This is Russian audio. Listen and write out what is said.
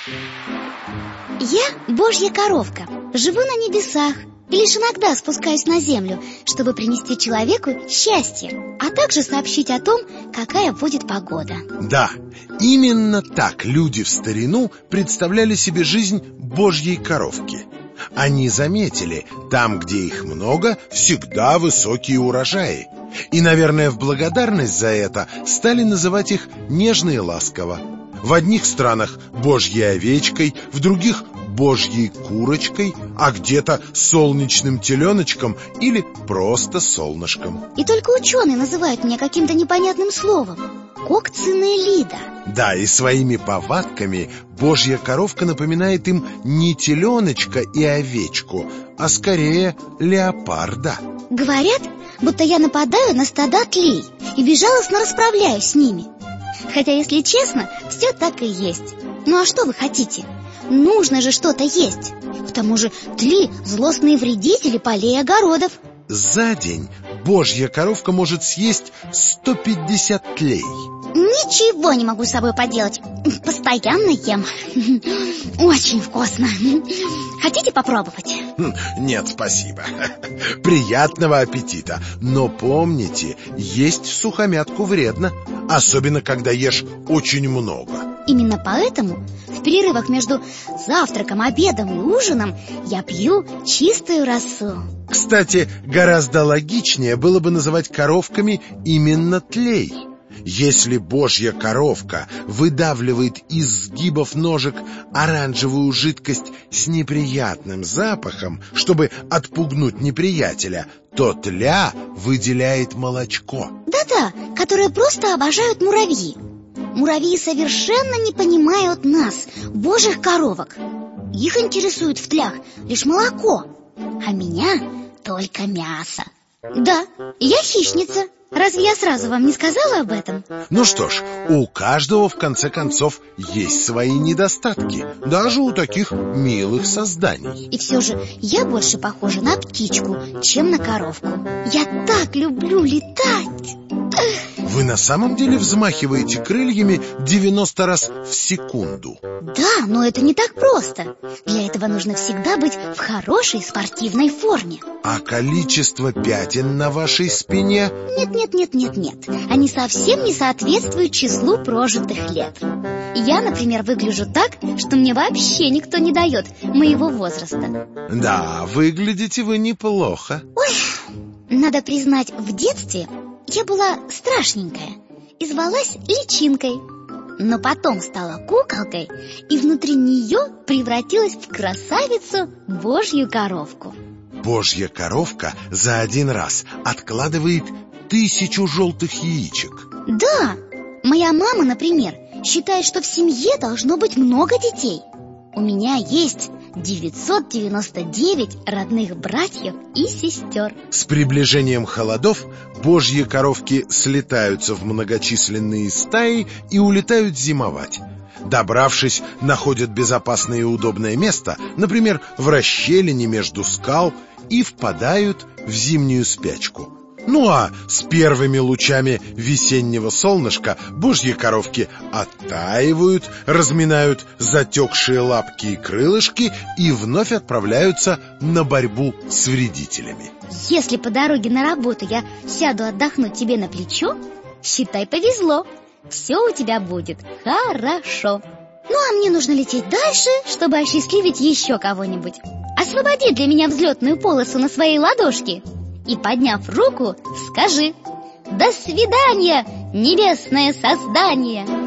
Я Божья коровка, живу на небесах и лишь иногда спускаюсь на землю, чтобы принести человеку счастье, а также сообщить о том, какая будет погода. Да, именно так люди в старину представляли себе жизнь Божьей коровки. Они заметили, там, где их много, всегда высокие урожаи. И, наверное, в благодарность за это стали называть их нежно и ласково. В одних странах Божьей овечкой, в других Божьей курочкой, а где-то солнечным теленочком или просто солнышком. И только ученые называют меня каким-то непонятным словом — кокцинелида. Да, и своими повадками Божья коровка напоминает им не теленочка и овечку, а скорее леопарда. Говорят, будто я нападаю на стада тлей и безжалостно расправляюсь с ними. Хотя, если честно, все так и есть. Ну а что вы хотите? Нужно же что-то есть. К тому же тли – злостные вредители полей и огородов. За день Божья коровка может съесть 150 тлей. Ничего не могу с собой поделать. Постоянно ем. Очень вкусно. Хотите попробовать? Нет, спасибо. Приятного аппетита. Но помните, есть всухомятку вредно, особенно когда ешь очень много. Именно поэтому в перерывах между завтраком, обедом и ужином я пью чистую росу. Кстати, гораздо логичнее было бы называть коровками именно тлей. Если Божья коровка выдавливает из сгибов ножек оранжевую жидкость с неприятным запахом, чтобы отпугнуть неприятеля, то тля выделяет молочко. Да-да, которое просто обожают муравьи. Муравьи совершенно не понимают нас, Божьих коровок. Их интересует в тлях лишь молоко, а меня только мясо. Да, я хищница. Разве я сразу вам не сказала об этом? Ну что ж, у каждого в конце концов есть свои недостатки, даже у таких милых созданий. И все же я больше похожа на птичку, чем на коровку. Я так люблю летать. Вы на самом деле взмахиваете крыльями 90 раз в секунду? Да, но это не так просто. Для этого нужно всегда быть в хорошей спортивной форме. А количество пятен на вашей спине? Нет. Они совсем не соответствуют числу прожитых лет. Я, например, выгляжу так, что мне вообще никто не дает моего возраста. Да, выглядите вы неплохо. Ой, надо признать, в детстве я была страшненькая и звалась Личинкой. Но потом стала куколкой и внутри нее превратилась в красавицу Божью коровку. Божья коровка за один раз откладывает 1000 желтых яичек. Да, моя мама, например, считает, что в семье должно быть много детей. У меня есть 999 родных братьев и сестер. С приближением холодов Божьи коровки слетаются в многочисленные стаи и улетают зимовать. Добравшись, находят безопасное и удобное место, например, в расщелине между скал, и впадают в зимнюю спячку. Ну а с первыми лучами весеннего солнышка Божьи коровки оттаивают, разминают затекшие лапки и крылышки и вновь отправляются на борьбу с вредителями. Если по дороге на работу я сяду отдохнуть тебе на плечо, считай, повезло. Все у тебя будет хорошо. Ну а мне нужно лететь дальше, чтобы осчастливить еще кого-нибудь. Освободи для меня взлетную полосу на своей ладошке и, подняв руку, скажи: «До свидания, небесное создание!»